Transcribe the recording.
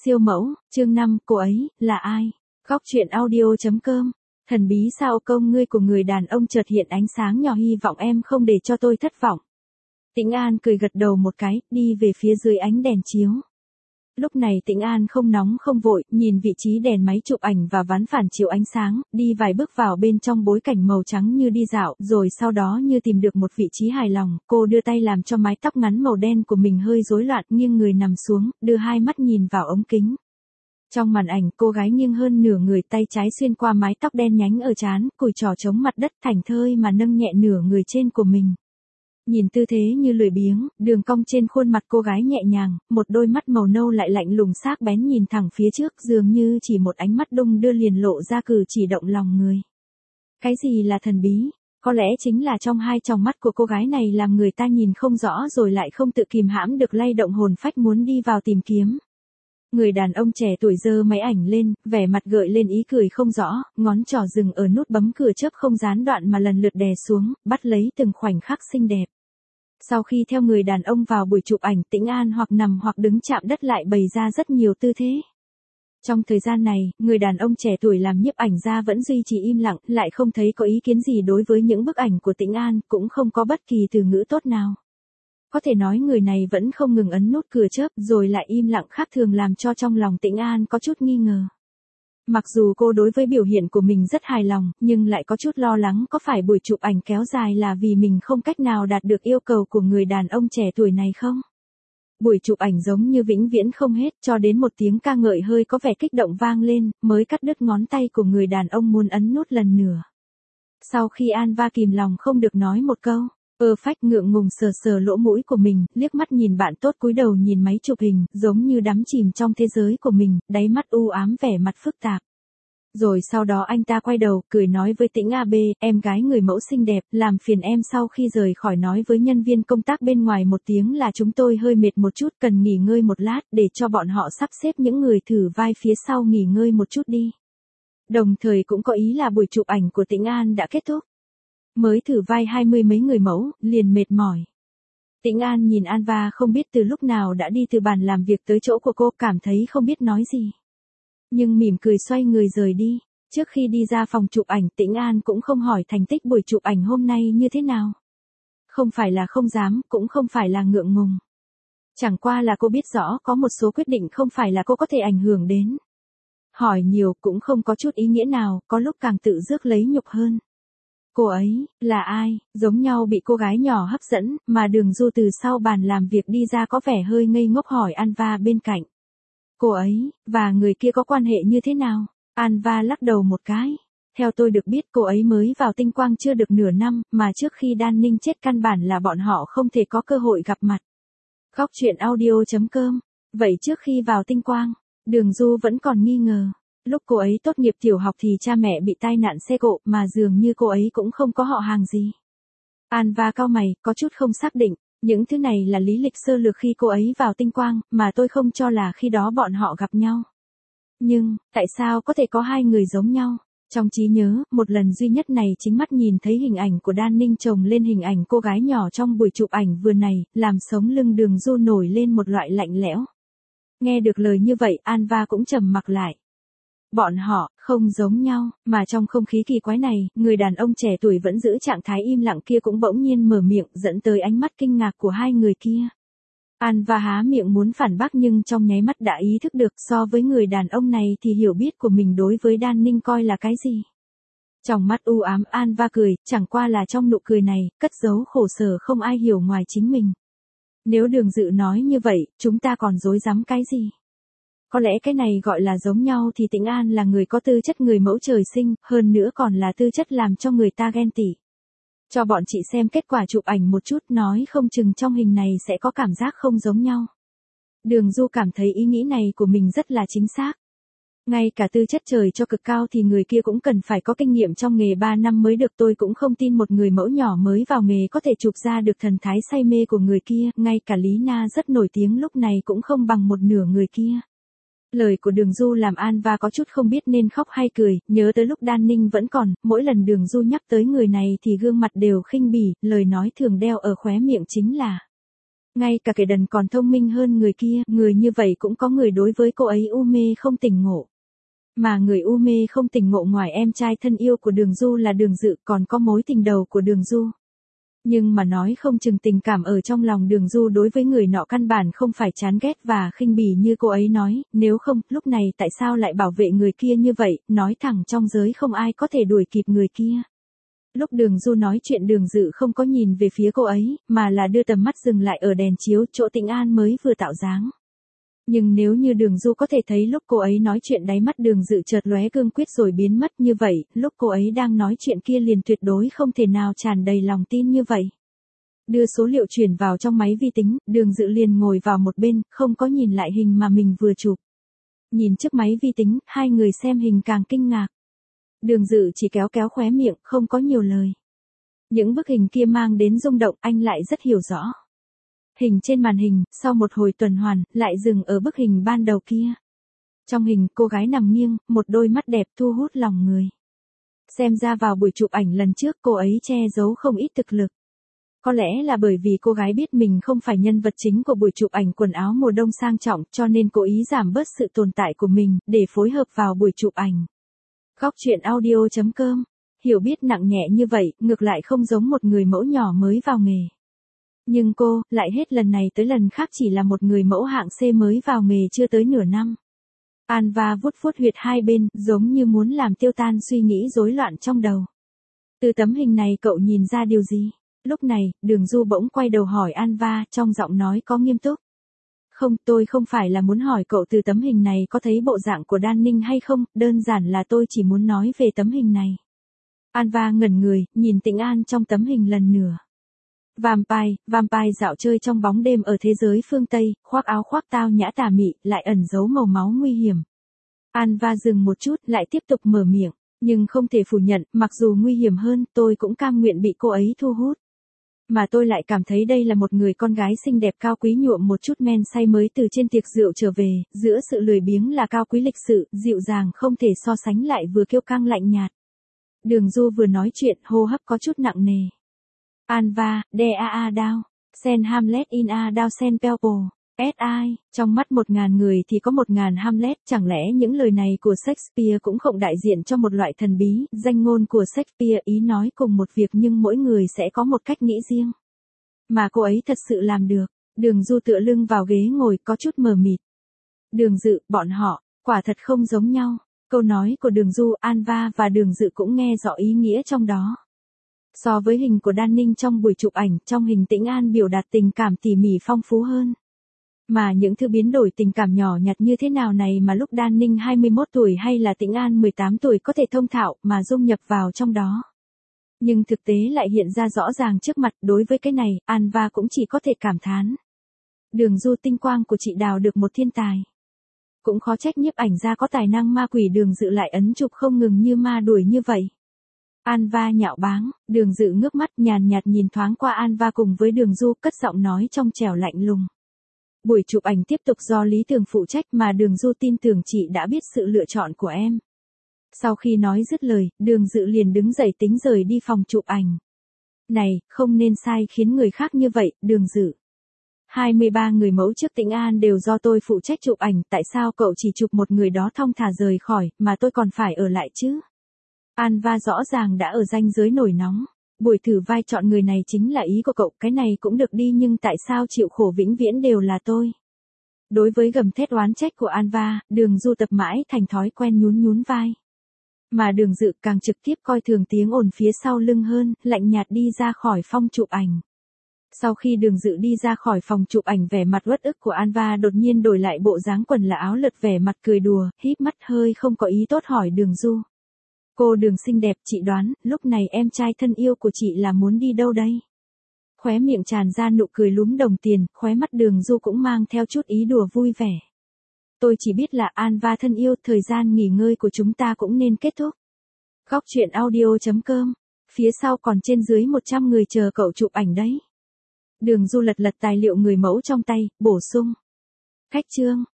Siêu mẫu, chương 5, cô ấy, là ai? Góc truyện audio.com. Thần bí sao công ngươi của người đàn ông chợt hiện ánh sáng nhỏ, hy vọng em không để cho tôi thất vọng. Tĩnh An cười gật đầu một cái, đi về phía dưới ánh đèn chiếu. Lúc này Tĩnh An không nóng không vội, nhìn vị trí đèn máy chụp ảnh và ván phản chiếu ánh sáng, đi vài bước vào bên trong bối cảnh màu trắng như đi dạo, rồi sau đó như tìm được một vị trí hài lòng, cô đưa tay làm cho mái tóc ngắn màu đen của mình hơi rối loạn, nghiêng người nằm xuống, đưa hai mắt nhìn vào ống kính. Trong màn ảnh, cô gái nghiêng hơn nửa người, tay trái xuyên qua mái tóc đen nhánh ở trán, cùi trỏ chống mặt đất, thảnh thơi mà nâng nhẹ nửa người trên của mình. Nhìn tư thế như lười biếng, đường cong trên khuôn mặt cô gái nhẹ nhàng, một đôi mắt màu nâu lại lạnh lùng sắc bén nhìn thẳng phía trước, dường như chỉ một ánh mắt đung đưa liền lộ ra cử chỉ động lòng người. Cái gì là thần bí? Có lẽ chính là trong hai tròng mắt của cô gái này làm người ta nhìn không rõ rồi lại không tự kìm hãm được lay động hồn phách muốn đi vào tìm kiếm. Người đàn ông trẻ tuổi giơ máy ảnh lên, vẻ mặt gợi lên ý cười không rõ, ngón trỏ dừng ở nút bấm cửa chớp không gián đoạn mà lần lượt đè xuống, bắt lấy từng khoảnh khắc xinh đẹp. Sau khi theo người đàn ông vào buổi chụp ảnh, Tĩnh An hoặc nằm hoặc đứng chạm đất lại bày ra rất nhiều tư thế. Trong thời gian này, người đàn ông trẻ tuổi làm nhiếp ảnh gia vẫn duy trì im lặng, lại không thấy có ý kiến gì đối với những bức ảnh của Tĩnh An, cũng không có bất kỳ từ ngữ tốt nào. Có thể nói người này vẫn không ngừng ấn nút cửa chớp rồi lại im lặng khác thường làm cho trong lòng Tĩnh An có chút nghi ngờ. Mặc dù cô đối với biểu hiện của mình rất hài lòng, nhưng lại có chút lo lắng có phải buổi chụp ảnh kéo dài là vì mình không cách nào đạt được yêu cầu của người đàn ông trẻ tuổi này không? Buổi chụp ảnh giống như vĩnh viễn không hết, cho đến một tiếng ca ngợi hơi có vẻ kích động vang lên, mới cắt đứt ngón tay của người đàn ông muốn ấn nút lần nữa. Sau khi Anva kìm lòng không được nói một câu, phách ngượng ngùng sờ sờ lỗ mũi của mình, liếc mắt nhìn bạn tốt cúi đầu nhìn máy chụp hình, giống như đắm chìm trong thế giới của mình, đáy mắt u ám vẻ mặt phức tạp. Rồi sau đó anh ta quay đầu, cười nói với Tĩnh AB, em gái người mẫu xinh đẹp, làm phiền em sau khi rời khỏi nói với nhân viên công tác bên ngoài một tiếng là chúng tôi hơi mệt một chút, cần nghỉ ngơi một lát, để cho bọn họ sắp xếp những người thử vai phía sau nghỉ ngơi một chút đi. Đồng thời cũng có ý là buổi chụp ảnh của Tĩnh An đã kết thúc. Mới thử vai 20 mấy người mẫu, liền mệt mỏi. Tĩnh An nhìn Anva không biết từ lúc nào đã đi từ bàn làm việc tới chỗ của cô, cảm thấy không biết nói gì. Nhưng mỉm cười xoay người rời đi. Trước khi đi ra phòng chụp ảnh, Tĩnh An cũng không hỏi thành tích buổi chụp ảnh hôm nay như thế nào. Không phải là không dám, cũng không phải là ngượng ngùng. Chẳng qua là cô biết rõ có một số quyết định không phải là cô có thể ảnh hưởng đến. Hỏi nhiều cũng không có chút ý nghĩa nào, có lúc càng tự rước lấy nhục hơn. Cô ấy, là ai? Giống nhau bị cô gái nhỏ hấp dẫn, mà Đường Du từ sau bàn làm việc đi ra có vẻ hơi ngây ngốc hỏi Anva bên cạnh. Cô ấy, và người kia có quan hệ như thế nào? Anva lắc đầu một cái. Theo tôi được biết cô ấy mới vào Tinh Quang chưa được nửa năm, mà trước khi Đan Ninh chết căn bản là bọn họ không thể có cơ hội gặp mặt. Góc truyện audio.com. Vậy trước khi vào Tinh Quang, Đường Du vẫn còn nghi ngờ. Lúc cô ấy tốt nghiệp tiểu học thì cha mẹ bị tai nạn xe cộ, mà dường như cô ấy cũng không có họ hàng gì. Anva cau mày, có chút không xác định, những thứ này là lý lịch sơ lược khi cô ấy vào Tinh Quang, mà tôi không cho là khi đó bọn họ gặp nhau. Nhưng, tại sao có thể có hai người giống nhau? Trong trí nhớ, một lần duy nhất này chính mắt nhìn thấy hình ảnh của Đan Ninh chồng lên hình ảnh cô gái nhỏ trong buổi chụp ảnh vừa này, làm sống lưng Đường Du nổi lên một loại lạnh lẽo. Nghe được lời như vậy, Anva cũng trầm mặc lại. Bọn họ, không giống nhau, mà trong không khí kỳ quái này, người đàn ông trẻ tuổi vẫn giữ trạng thái im lặng kia cũng bỗng nhiên mở miệng, dẫn tới ánh mắt kinh ngạc của hai người kia. Anva há miệng muốn phản bác nhưng trong nháy mắt đã ý thức được so với người đàn ông này thì hiểu biết của mình đối với Đan Ninh coi là cái gì. Trong mắt u ám Anva cười, chẳng qua là trong nụ cười này, cất giấu khổ sở không ai hiểu ngoài chính mình. Nếu Đường Dự nói như vậy, chúng ta còn dối dám cái gì? Có lẽ cái này gọi là giống nhau thì Tĩnh An là người có tư chất người mẫu trời sinh, hơn nữa còn là tư chất làm cho người ta ghen tị. Cho bọn chị xem kết quả chụp ảnh một chút, nói không chừng trong hình này sẽ có cảm giác không giống nhau. Đường Du cảm thấy ý nghĩ này của mình rất là chính xác. Ngay cả tư chất trời cho cực cao thì người kia cũng cần phải có kinh nghiệm trong nghề 3 năm mới được, tôi cũng không tin một người mẫu nhỏ mới vào nghề có thể chụp ra được thần thái say mê của người kia, ngay cả Lý Na rất nổi tiếng lúc này cũng không bằng một nửa người kia. Lời của Đường Du làm Anva có chút không biết nên khóc hay cười, nhớ tới lúc Đan Ninh vẫn còn, mỗi lần Đường Du nhắc tới người này thì gương mặt đều khinh bỉ, lời nói thường đeo ở khóe miệng chính là Ngay cả kẻ đần còn thông minh hơn người kia, người như vậy cũng có người đối với cô ấy u mê không tỉnh ngộ. Mà người u mê không tỉnh ngộ ngoài em trai thân yêu của Đường Du là Đường Dự, còn có mối tình đầu của Đường Du. Nhưng mà nói không chừng tình cảm ở trong lòng Đường Du đối với người nọ căn bản không phải chán ghét và khinh bỉ như cô ấy nói, nếu không, lúc này tại sao lại bảo vệ người kia như vậy, nói thẳng trong giới không ai có thể đuổi kịp người kia. Lúc Đường Du nói chuyện Đường Dự không có nhìn về phía cô ấy, mà là đưa tầm mắt dừng lại ở đèn chiếu chỗ Tĩnh An mới vừa tạo dáng. Nhưng nếu như Đường Du có thể thấy lúc cô ấy nói chuyện đáy mắt Đường Dự chợt lóe cương quyết rồi biến mất như vậy, lúc cô ấy đang nói chuyện kia liền tuyệt đối không thể nào tràn đầy lòng tin như vậy. Đưa số liệu chuyển vào trong máy vi tính, Đường Dự liền ngồi vào một bên, không có nhìn lại hình mà mình vừa chụp. Nhìn trước máy vi tính, hai người xem hình càng kinh ngạc. Đường Dự chỉ kéo kéo khóe miệng, không có nhiều lời. Những bức hình kia mang đến rung động, anh lại rất hiểu rõ. Hình trên màn hình, sau một hồi tuần hoàn, lại dừng ở bức hình ban đầu kia. Trong hình, cô gái nằm nghiêng, một đôi mắt đẹp thu hút lòng người. Xem ra vào buổi chụp ảnh lần trước cô ấy che giấu không ít thực lực. Có lẽ là bởi vì cô gái biết mình không phải nhân vật chính của buổi chụp ảnh quần áo mùa đông sang trọng cho nên cố ý giảm bớt sự tồn tại của mình, để phối hợp vào buổi chụp ảnh. Góc truyện audio.com. Hiểu biết nặng nhẹ như vậy, ngược lại không giống một người mẫu nhỏ mới vào nghề. Nhưng cô, lại hết lần này tới lần khác chỉ là một người mẫu hạng C mới vào nghề chưa tới nửa năm. Anva vuốt vuốt huyệt hai bên, giống như muốn làm tiêu tan suy nghĩ rối loạn trong đầu. Từ tấm hình này cậu nhìn ra điều gì? Lúc này, Đường Du bỗng quay đầu hỏi Anva, trong giọng nói có nghiêm túc. Không, tôi không phải là muốn hỏi cậu từ tấm hình này có thấy bộ dạng của Đan Ninh hay không, đơn giản là tôi chỉ muốn nói về tấm hình này. Anva ngẩn người, nhìn Tĩnh An trong tấm hình lần nữa. Vampire dạo chơi trong bóng đêm ở thế giới phương Tây, khoác áo khoác tao nhã tà mị, lại ẩn giấu màu máu nguy hiểm. Anva dừng một chút, lại tiếp tục mở miệng, nhưng không thể phủ nhận, mặc dù nguy hiểm hơn, tôi cũng cam nguyện bị cô ấy thu hút. Mà tôi lại cảm thấy đây là một người con gái xinh đẹp cao quý nhuộm một chút men say mới từ trên tiệc rượu trở về, giữa sự lười biếng là cao quý lịch sự, dịu dàng không thể so sánh lại vừa kiêu căng lạnh nhạt. Đường Du vừa nói chuyện, hô hấp có chút nặng nề. Anva, de a đao, sen Hamlet in a đao sen pelpo, S.I. Trong mắt 1.000 người thì có 1.000 Hamlet, chẳng lẽ những lời này của Shakespeare cũng không đại diện cho một loại thần bí, danh ngôn của Shakespeare ý nói cùng một việc nhưng mỗi người sẽ có một cách nghĩ riêng. Mà cô ấy thật sự làm được. Đường Du tựa lưng vào ghế ngồi có chút mờ mịt. Đường Dự, bọn họ, quả thật không giống nhau. Câu nói của Đường Du, Anva và Đường Dự cũng nghe rõ ý nghĩa trong đó. So với hình của Đan Ninh trong buổi chụp ảnh, trong hình Tĩnh An biểu đạt tình cảm tỉ mỉ phong phú hơn. Mà những thứ biến đổi tình cảm nhỏ nhặt như thế nào này mà lúc Đan Ninh 21 tuổi hay là Tĩnh An 18 tuổi có thể thông thạo mà dung nhập vào trong đó. Nhưng thực tế lại hiện ra rõ ràng trước mặt, đối với cái này, Anva cũng chỉ có thể cảm thán. Đường Du, tinh quang của chị đào được một thiên tài. Cũng khó trách nhiếp ảnh gia có tài năng ma quỷ. Đường Dự lại ấn chụp không ngừng như ma đuổi như vậy. Anva nhạo báng, Đường Dự ngước mắt nhàn nhạt nhìn thoáng qua Anva cùng với Đường Du, cất giọng nói trong trẻo lạnh lùng. Buổi chụp ảnh tiếp tục do Lý Tường phụ trách mà Đường Du tin tưởng chị đã biết sự lựa chọn của em. Sau khi nói dứt lời, Đường Dự liền đứng dậy tính rời đi phòng chụp ảnh. Này, không nên sai khiến người khác như vậy, Đường Dự. 23 người mẫu trước Tĩnh An đều do tôi phụ trách chụp ảnh, tại sao cậu chỉ chụp một người đó thong thả rời khỏi, mà tôi còn phải ở lại chứ? Anva rõ ràng đã ở ranh giới nổi nóng. Buổi thử vai chọn người này chính là ý của cậu, cái này cũng được đi nhưng tại sao chịu khổ vĩnh viễn đều là tôi? Đối với gầm thét oán trách của Anva, Đường Du tập mãi thành thói quen nhún nhún vai. Mà Đường Dự càng trực tiếp coi thường tiếng ồn phía sau lưng hơn, lạnh nhạt đi ra khỏi phòng chụp ảnh. Sau khi Đường Dự đi ra khỏi phòng chụp ảnh, vẻ mặt uất ức của Anva đột nhiên đổi lại bộ dáng quần là áo lượt, vẻ mặt cười đùa, híp mắt hơi không có ý tốt hỏi Đường Du. Cô Đường xinh đẹp, chị đoán, lúc này em trai thân yêu của chị là muốn đi đâu đây? Khóe miệng tràn ra nụ cười lúm đồng tiền, khóe mắt Đường Du cũng mang theo chút ý đùa vui vẻ. Tôi chỉ biết là Anva thân yêu, thời gian nghỉ ngơi của chúng ta cũng nên kết thúc. Góc truyện audio.com. Phía sau còn trên dưới 100 người chờ cậu chụp ảnh đấy. Đường Du lật lật tài liệu người mẫu trong tay, bổ sung. Khách trương,